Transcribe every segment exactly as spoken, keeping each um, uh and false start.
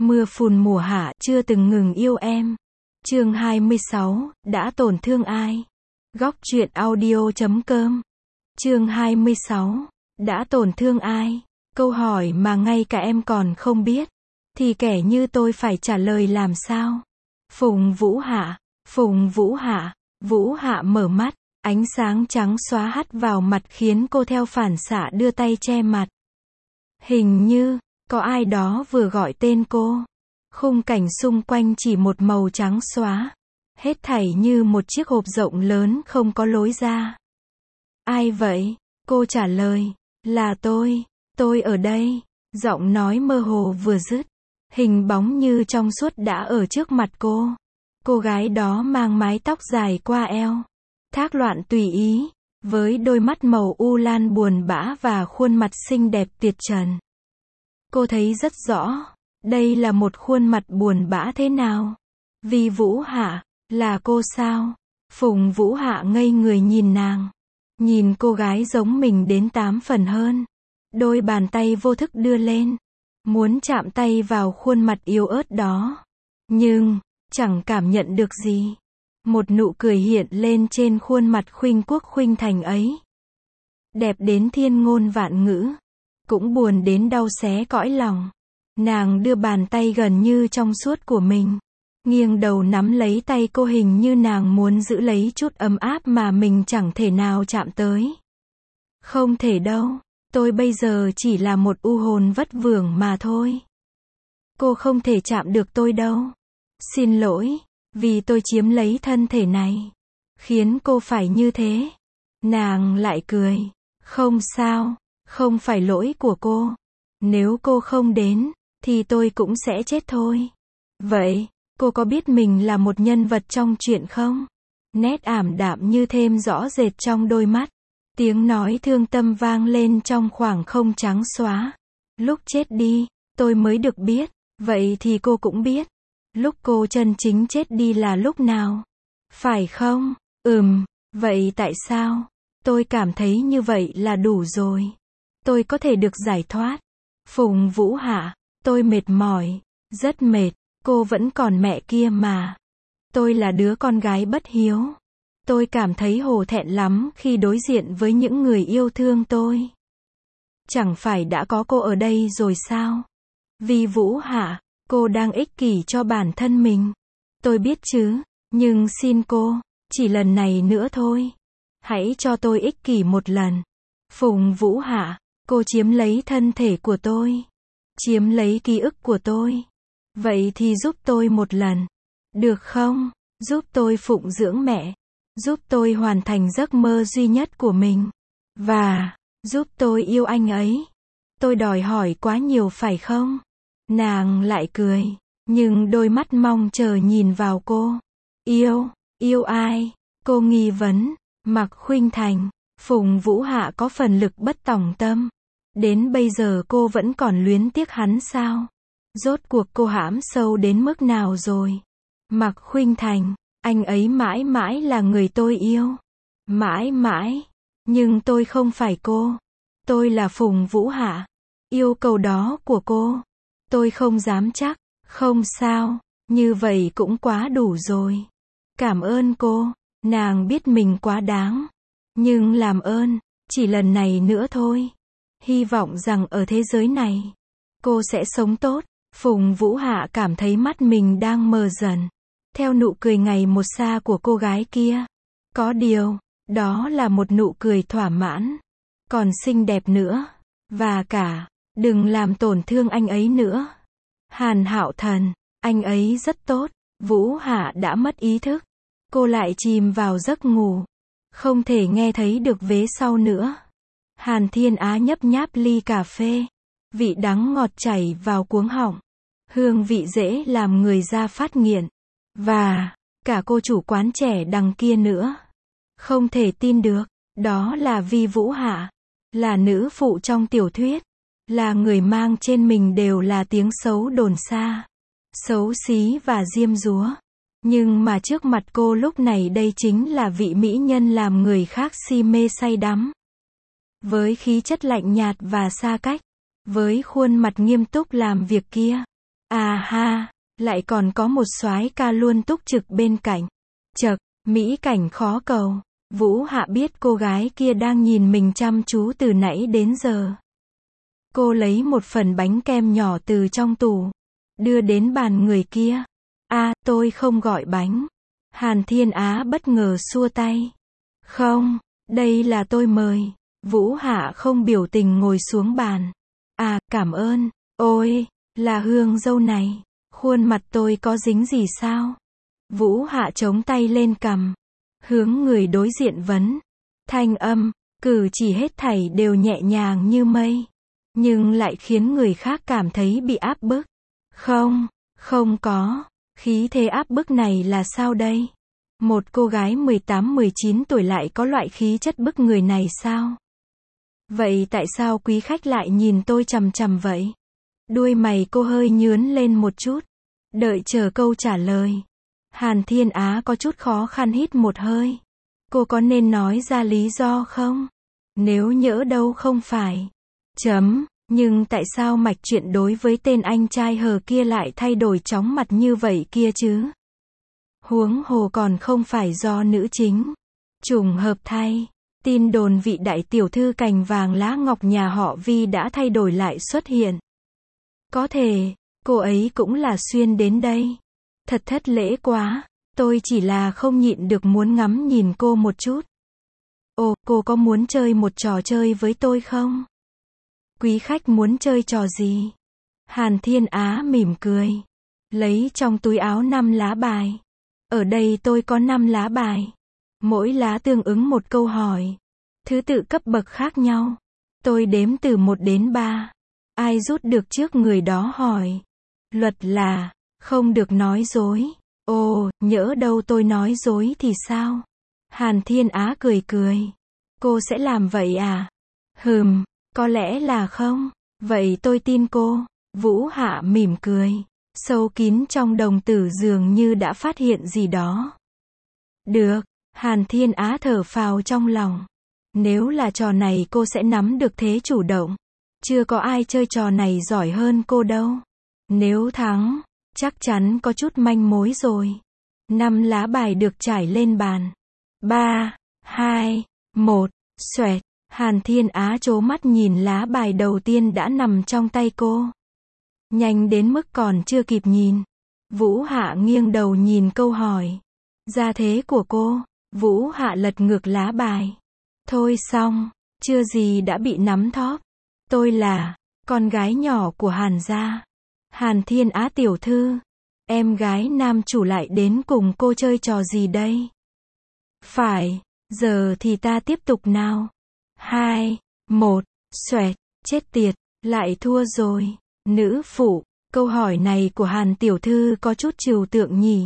Mưa phùn mùa hạ, chưa từng ngừng yêu em. Chương hai mươi sáu, đã tổn thương ai? Góc truyện audio chấm com. Chương hai mươi sáu, đã tổn thương ai? Câu hỏi mà ngay cả em còn không biết, thì kẻ như tôi phải trả lời làm sao? Phùng Vũ Hạ, Phùng Vũ Hạ, Vũ Hạ mở mắt, ánh sáng trắng xóa hắt vào mặt khiến cô theo phản xạ đưa tay che mặt. Hình như, có ai đó vừa gọi tên cô. Khung cảnh xung quanh chỉ một màu trắng xóa. Hết thảy như một chiếc hộp rộng lớn không có lối ra. Ai vậy? Cô trả lời. Là tôi. Tôi ở đây. Giọng nói mơ hồ vừa dứt. Hình bóng như trong suốt đã ở trước mặt cô. Cô gái đó mang mái tóc dài qua eo. Thác loạn tùy ý. Với đôi mắt màu u lan buồn bã và khuôn mặt xinh đẹp tuyệt trần. Cô thấy rất rõ. Đây là một khuôn mặt buồn bã thế nào? Vi Vũ Hạ, là cô sao? Phùng Vũ Hạ ngây người nhìn nàng. Nhìn cô gái giống mình đến tám phần hơn. Đôi bàn tay vô thức đưa lên. Muốn chạm tay vào khuôn mặt yếu ớt đó. Nhưng, chẳng cảm nhận được gì. Một nụ cười hiện lên trên khuôn mặt khuynh quốc khuynh thành ấy. Đẹp đến thiên ngôn vạn ngữ. Cũng buồn đến đau xé cõi lòng. Nàng đưa bàn tay gần như trong suốt của mình. Nghiêng đầu nắm lấy tay cô, hình như nàng muốn giữ lấy chút ấm áp mà mình chẳng thể nào chạm tới. Không thể đâu. Tôi bây giờ chỉ là một u hồn vất vưởng mà thôi. Cô không thể chạm được tôi đâu. Xin lỗi. Vì tôi chiếm lấy thân thể này. Khiến cô phải như thế. Nàng lại cười. Không sao. Không phải lỗi của cô. Nếu cô không đến, thì tôi cũng sẽ chết thôi. Vậy, cô có biết mình là một nhân vật trong truyện không? Nét ảm đạm như thêm rõ rệt trong đôi mắt. Tiếng nói thương tâm vang lên trong khoảng không trắng xóa. Lúc chết đi, tôi mới được biết. Vậy thì cô cũng biết. Lúc cô chân chính chết đi là lúc nào? Phải không? Ừm, vậy tại sao? Tôi cảm thấy như vậy là đủ rồi. Tôi có thể được giải thoát. Phùng Vũ Hạ, tôi mệt mỏi, rất mệt, cô vẫn còn mẹ kia mà. Tôi là đứa con gái bất hiếu. Tôi cảm thấy hổ thẹn lắm khi đối diện với những người yêu thương tôi. Chẳng phải đã có cô ở đây rồi sao? Vi Vũ Hạ, cô đang ích kỷ cho bản thân mình. Tôi biết chứ, nhưng xin cô, chỉ lần này nữa thôi. Hãy cho tôi ích kỷ một lần. Phùng Vũ Hạ, cô chiếm lấy thân thể của tôi. Chiếm lấy ký ức của tôi. Vậy thì giúp tôi một lần. Được không? Giúp tôi phụng dưỡng mẹ. Giúp tôi hoàn thành giấc mơ duy nhất của mình. Và, giúp tôi yêu anh ấy. Tôi đòi hỏi quá nhiều phải không? Nàng lại cười. Nhưng đôi mắt mong chờ nhìn vào cô. Yêu? Yêu ai? Cô nghi vấn. Mạc Khuynh Thành. Phùng Vũ Hạ có phần lực bất tòng tâm. Đến bây giờ cô vẫn còn luyến tiếc hắn sao? Rốt cuộc cô hãm sâu đến mức nào rồi? Mạc Khuynh Thành, anh ấy mãi mãi là người tôi yêu. Mãi mãi. Nhưng tôi không phải cô. Tôi là Phùng Vũ Hạ. Yêu cầu đó của cô, tôi không dám chắc. Không sao, như vậy cũng quá đủ rồi. Cảm ơn cô. Nàng biết mình quá đáng. Nhưng làm ơn, chỉ lần này nữa thôi. Hy vọng rằng ở thế giới này, cô sẽ sống tốt. Phùng Vũ Hạ cảm thấy mắt mình đang mờ dần. Theo nụ cười ngày một xa của cô gái kia. Có điều, đó là một nụ cười thỏa mãn. Còn xinh đẹp nữa. Và cả, đừng làm tổn thương anh ấy nữa. Hàn Hạo Thần, anh ấy rất tốt. Vũ Hạ đã mất ý thức. Cô lại chìm vào giấc ngủ. Không thể nghe thấy được vế sau nữa. Hàn Thiên Á nhấp nháp ly cà phê. Vị đắng ngọt chảy vào cuống họng. Hương vị dễ làm người ra phát nghiện. Và, cả cô chủ quán trẻ đằng kia nữa. Không thể tin được, đó là Vi Vũ Hạ. Là nữ phụ trong tiểu thuyết. Là người mang trên mình đều là tiếng xấu đồn xa. Xấu xí và diêm dúa. Nhưng mà trước mặt cô lúc này đây chính là vị mỹ nhân làm người khác si mê say đắm. Với khí chất lạnh nhạt và xa cách. Với khuôn mặt nghiêm túc làm việc kia. À ha, lại còn có một soái ca luôn túc trực bên cạnh. Chậc, mỹ cảnh khó cầu. Vũ Hạ biết cô gái kia đang nhìn mình chăm chú từ nãy đến giờ. Cô lấy một phần bánh kem nhỏ từ trong tủ, đưa đến bàn người kia. À, tôi không gọi bánh. Hàn Thiên Á bất ngờ xua tay. Không, đây là tôi mời. Vũ Hạ không biểu tình ngồi xuống bàn. À, cảm ơn. Ôi, là hương dâu này. Khuôn mặt tôi có dính gì sao? Vũ Hạ chống tay lên cằm, hướng người đối diện vấn. Thanh âm, cử chỉ hết thảy đều nhẹ nhàng như mây, nhưng lại khiến người khác cảm thấy bị áp bức. Không, không có. Khí thế áp bức này là sao đây? Một cô gái mười tám mười chín tuổi lại có loại khí chất bức người này sao? Vậy tại sao quý khách lại nhìn tôi chằm chằm vậy? Đuôi mày cô hơi nhướn lên một chút, đợi chờ câu trả lời. Hàn Thiên Á có chút khó khăn hít một hơi. Cô có nên nói ra lý do không? Nếu nhỡ đâu không phải. Chấm, nhưng tại sao mạch chuyện đối với tên anh trai hờ kia lại thay đổi chóng mặt như vậy kia chứ? Huống hồ còn không phải do nữ chính. Trùng hợp thay, tin đồn vị đại tiểu thư cành vàng lá ngọc nhà họ Vi đã thay đổi lại xuất hiện. Có thể, cô ấy cũng là xuyên đến đây. Thật thất lễ quá, tôi chỉ là không nhịn được muốn ngắm nhìn cô một chút. Ồ, cô có muốn chơi một trò chơi với tôi không? Quý khách muốn chơi trò gì? Hàn Thiên Á mỉm cười, lấy trong túi áo năm lá bài. Ở đây tôi có năm lá bài. Mỗi lá tương ứng một câu hỏi. Thứ tự cấp bậc khác nhau. Tôi đếm từ một đến ba. Ai rút được trước người đó hỏi. Luật là không được nói dối. Ồ, nhỡ đâu tôi nói dối thì sao? Hàn Thiên Á cười cười. Cô sẽ làm vậy à? Hừm, có lẽ là không. Vậy tôi tin cô. Vũ Hạ mỉm cười. Sâu kín trong đồng tử dường như đã phát hiện gì đó. Được, Hàn Thiên Á thở phào trong lòng. Nếu là trò này cô sẽ nắm được thế chủ động. Chưa có ai chơi trò này giỏi hơn cô đâu. Nếu thắng, chắc chắn có chút manh mối rồi. Năm lá bài được trải lên bàn. Ba, hai, một, xoẹt. Hàn Thiên Á trố mắt nhìn lá bài đầu tiên đã nằm trong tay cô. Nhanh đến mức còn chưa kịp nhìn. Vũ Hạ nghiêng đầu nhìn câu hỏi. Ra thế của cô. Vũ Hạ lật ngược lá bài. Thôi xong, chưa gì đã bị nắm thóp. Tôi là con gái nhỏ của Hàn gia. Hàn Thiên Á tiểu thư. Em gái nam chủ lại đến cùng cô chơi trò gì đây? Phải, giờ thì ta tiếp tục nào. Hai, một, xoẹt, chết tiệt, lại thua rồi. Nữ phụ, câu hỏi này của Hàn tiểu thư có chút trừu tượng nhỉ.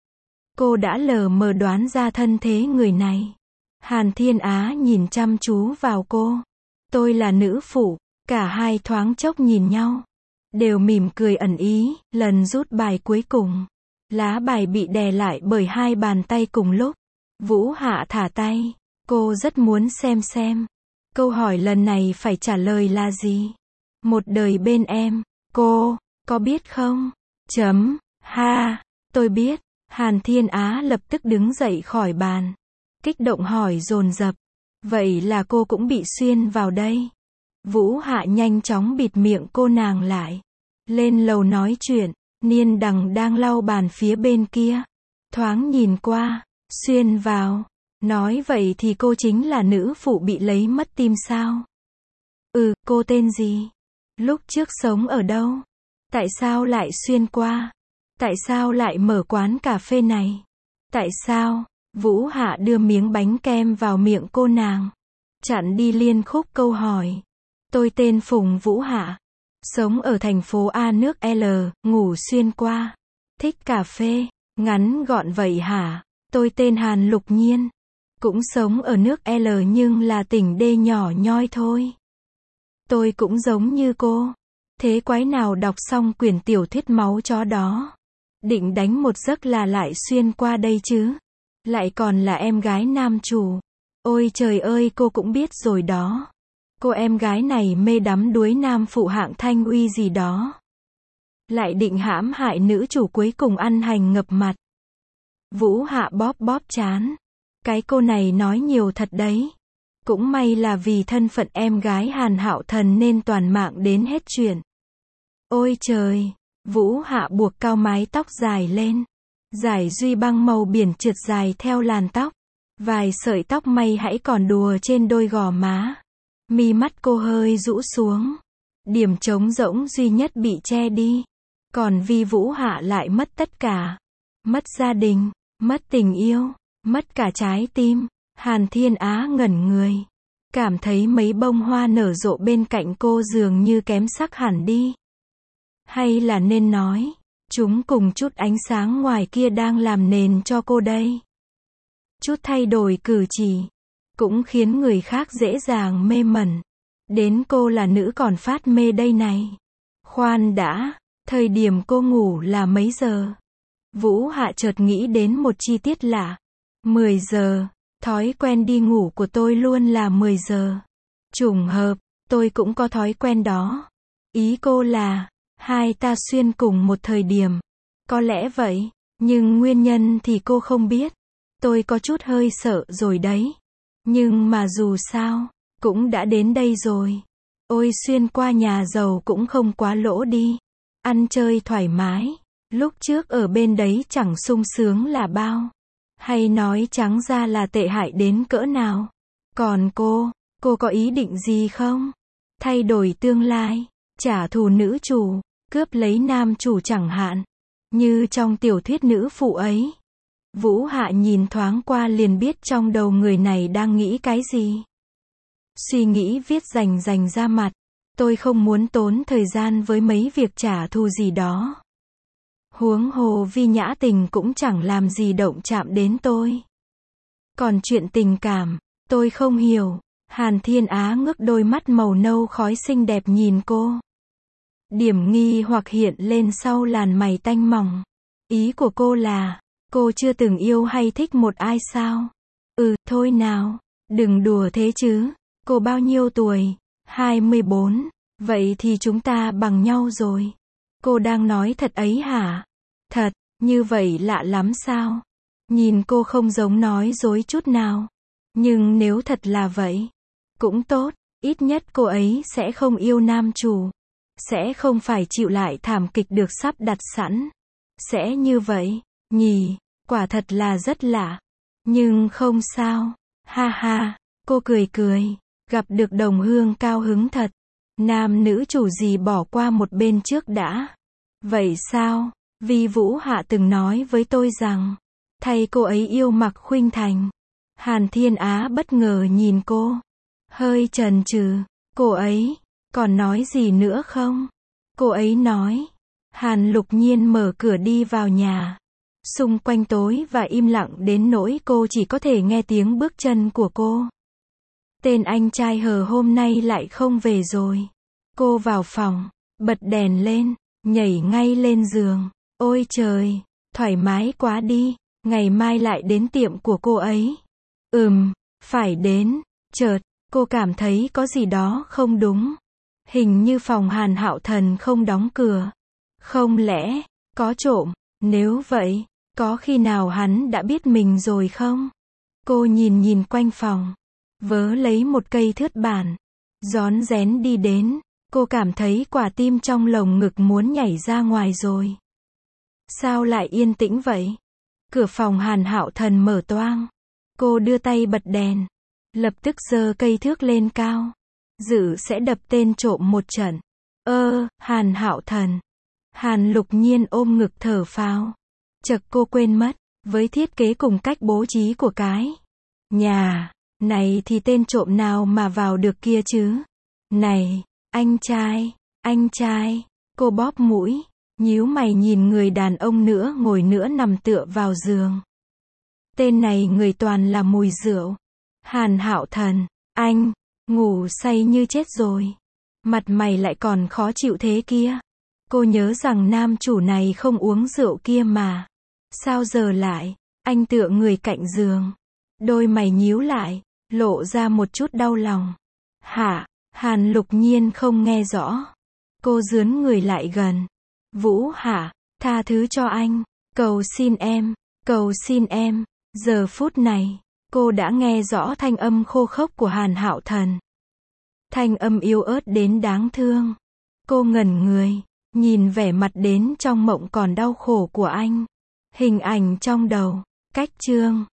Cô đã lờ mờ đoán ra thân thế người này. Hàn Thiên Á nhìn chăm chú vào cô. Tôi là nữ phụ, cả hai thoáng chốc nhìn nhau. Đều mỉm cười ẩn ý, lần rút bài cuối cùng. Lá bài bị đè lại bởi hai bàn tay cùng lúc. Vũ Hạ thả tay. Cô rất muốn xem xem. Câu hỏi lần này phải trả lời là gì? Một đời bên em, cô, có biết không? Chấm, ha, tôi biết. Hàn Thiên Á lập tức đứng dậy khỏi bàn. Kích động hỏi dồn dập. Vậy là cô cũng bị xuyên vào đây. Vũ Hạ nhanh chóng bịt miệng cô nàng lại. Lên lầu nói chuyện, Niên Đằng đang lau bàn phía bên kia. Thoáng nhìn qua, xuyên vào. Nói vậy thì cô chính là nữ phụ bị lấy mất tim sao? Ừ, cô tên gì? Lúc trước sống ở đâu? Tại sao lại xuyên qua? Tại sao lại mở quán cà phê này? Tại sao? Vũ Hạ đưa miếng bánh kem vào miệng cô nàng. Chặn đi liên khúc câu hỏi. Tôi tên Phùng Vũ Hạ. Sống ở thành phố A nước L, ngủ xuyên qua. Thích cà phê. Ngắn gọn vậy hả? Tôi tên Hàn Lục Nhiên. Cũng sống ở nước L nhưng là tỉnh D nhỏ nhoi thôi. Tôi cũng giống như cô. Thế quái nào đọc xong quyển tiểu thuyết máu chó đó. Định đánh một giấc là lại xuyên qua đây chứ. Lại còn là em gái nam chủ. Ôi trời ơi cô cũng biết rồi đó. Cô em gái này mê đắm đuối nam phụ hạng Thanh Uy gì đó. lại định hãm hại nữ chủ cuối cùng ăn hành ngập mặt. Vũ Hạ bóp bóp trán. Cái cô này nói nhiều thật đấy. Cũng may là vì thân phận em gái Hàn Hạo Thần nên toàn mạng đến hết chuyện. Ôi trời, Vũ Hạ buộc cao mái tóc dài lên. Giải duy băng màu biển trượt dài theo làn tóc. Vài sợi tóc may hãy còn đùa trên đôi gò má. Mi mắt cô hơi rũ xuống. Điểm trống rỗng duy nhất bị che đi. Còn Vi Vũ Hạ lại mất tất cả. Mất gia đình, mất tình yêu, mất cả trái tim. Hàn Thiên Á ngẩn người. Cảm thấy mấy bông hoa nở rộ bên cạnh cô dường như kém sắc hẳn đi. Hay là nên nói, chúng cùng chút ánh sáng ngoài kia đang làm nền cho cô đây. Chút thay đổi cử chỉ, cũng khiến người khác dễ dàng mê mẩn. Đến cô là nữ còn phát mê đây này. Khoan đã, thời điểm cô ngủ là mấy giờ? Vũ Hạ chợt nghĩ đến một chi tiết lạ. mười giờ, thói quen đi ngủ của tôi luôn là mười giờ. Trùng hợp, tôi cũng có thói quen đó. Ý cô là, hai ta xuyên cùng một thời điểm. Có lẽ vậy, nhưng nguyên nhân thì cô không biết. Tôi có chút hơi sợ rồi đấy. Nhưng mà dù sao, cũng đã đến đây rồi. Ôi xuyên qua nhà giàu cũng không quá lỗ đi. Ăn chơi thoải mái. Lúc trước ở bên đấy chẳng sung sướng là bao. Hay nói trắng ra là tệ hại đến cỡ nào. Còn cô, cô có ý định gì không? Thay đổi tương lai, trả thù nữ chủ, cướp lấy nam chủ chẳng hạn. Như trong tiểu thuyết nữ phụ ấy. Vũ Hạ nhìn thoáng qua liền biết trong đầu người này đang nghĩ cái gì. Suy nghĩ viết rành rành ra mặt. Tôi không muốn tốn thời gian với mấy việc trả thù gì đó. Huống hồ Vi Nhã Tình cũng chẳng làm gì động chạm đến tôi. Còn chuyện tình cảm, tôi không hiểu. Hàn Thiên Á ngước đôi mắt màu nâu khói xinh đẹp nhìn cô. Điểm nghi hoặc hiện lên sau làn mày tanh mỏng. Ý của cô là, cô chưa từng yêu hay thích một ai sao? Ừ, thôi nào, đừng đùa thế chứ. Cô bao nhiêu tuổi? hai mươi bốn. Vậy thì chúng ta bằng nhau rồi. Cô đang nói thật ấy hả? Thật, như vậy lạ lắm sao? Nhìn cô không giống nói dối chút nào. Nhưng nếu thật là vậy, cũng tốt, ít nhất cô ấy sẽ không yêu nam chủ. Sẽ không phải chịu lại thảm kịch được sắp đặt sẵn. Sẽ như vậy, nhỉ, quả thật là rất lạ. Nhưng không sao, ha ha, cô cười cười, gặp được đồng hương cao hứng thật. Nam nữ chủ gì bỏ qua một bên trước đã. Vậy sao? Vi Vũ Hạ từng nói với tôi rằng, thay cô ấy yêu Mạc Khuynh Thành. Hàn Thiên Á bất ngờ nhìn cô. Hơi chần chừ, cô ấy, còn nói gì nữa không? Cô ấy nói. Hàn Lục Nhiên mở cửa đi vào nhà. Xung quanh tối và im lặng đến nỗi cô chỉ có thể nghe tiếng bước chân của cô. Tên anh trai hờ hôm nay lại không về rồi. Cô vào phòng, bật đèn lên, nhảy ngay lên giường. Ôi trời, thoải mái quá đi, ngày mai lại đến tiệm của cô ấy. Ừm, phải đến. Chợt, cô cảm thấy có gì đó không đúng. Hình như phòng Hàn Hạo Thần không đóng cửa. Không lẽ, có trộm? Nếu vậy, có khi nào hắn đã biết mình rồi không? Cô nhìn nhìn quanh phòng, vớ lấy một cây thướt bản, rón rén đi đến. Cô cảm thấy quả tim trong lồng ngực muốn nhảy ra ngoài rồi. Sao lại yên tĩnh vậy? Cửa phòng Hàn Hạo Thần mở toang. Cô đưa tay bật đèn, lập tức giơ cây thước lên cao, dự sẽ đập tên trộm một trận. Ơ, Hàn Hạo Thần. Hàn Lục Nhiên ôm ngực thở phào. Chợt cô quên mất, với thiết kế cùng cách bố trí của cái nhà này thì tên trộm nào mà vào được kia chứ? Này, anh trai, anh trai. Cô bóp mũi, nhíu mày nhìn người đàn ông nữa ngồi nữa nằm tựa vào giường. Tên này người toàn là mùi rượu. Hàn Hạo Thần, anh, ngủ say như chết rồi. Mặt mày lại còn khó chịu thế kia. Cô nhớ rằng nam chủ này không uống rượu kia mà. Sao giờ lại, anh tựa người cạnh giường. Đôi mày nhíu lại, lộ ra một chút đau lòng. Hả? Hàn Lục Nhiên không nghe rõ. Cô dướn người lại gần, Vũ Hạ, tha thứ cho anh, cầu xin em, cầu xin em. Giờ phút này, cô đã nghe rõ thanh âm khô khốc của Hàn Hạo Thần. Thanh âm yếu ớt đến đáng thương. Cô ngẩn người, nhìn vẻ mặt đến trong mộng còn đau khổ của anh. Hình ảnh trong đầu, cách chương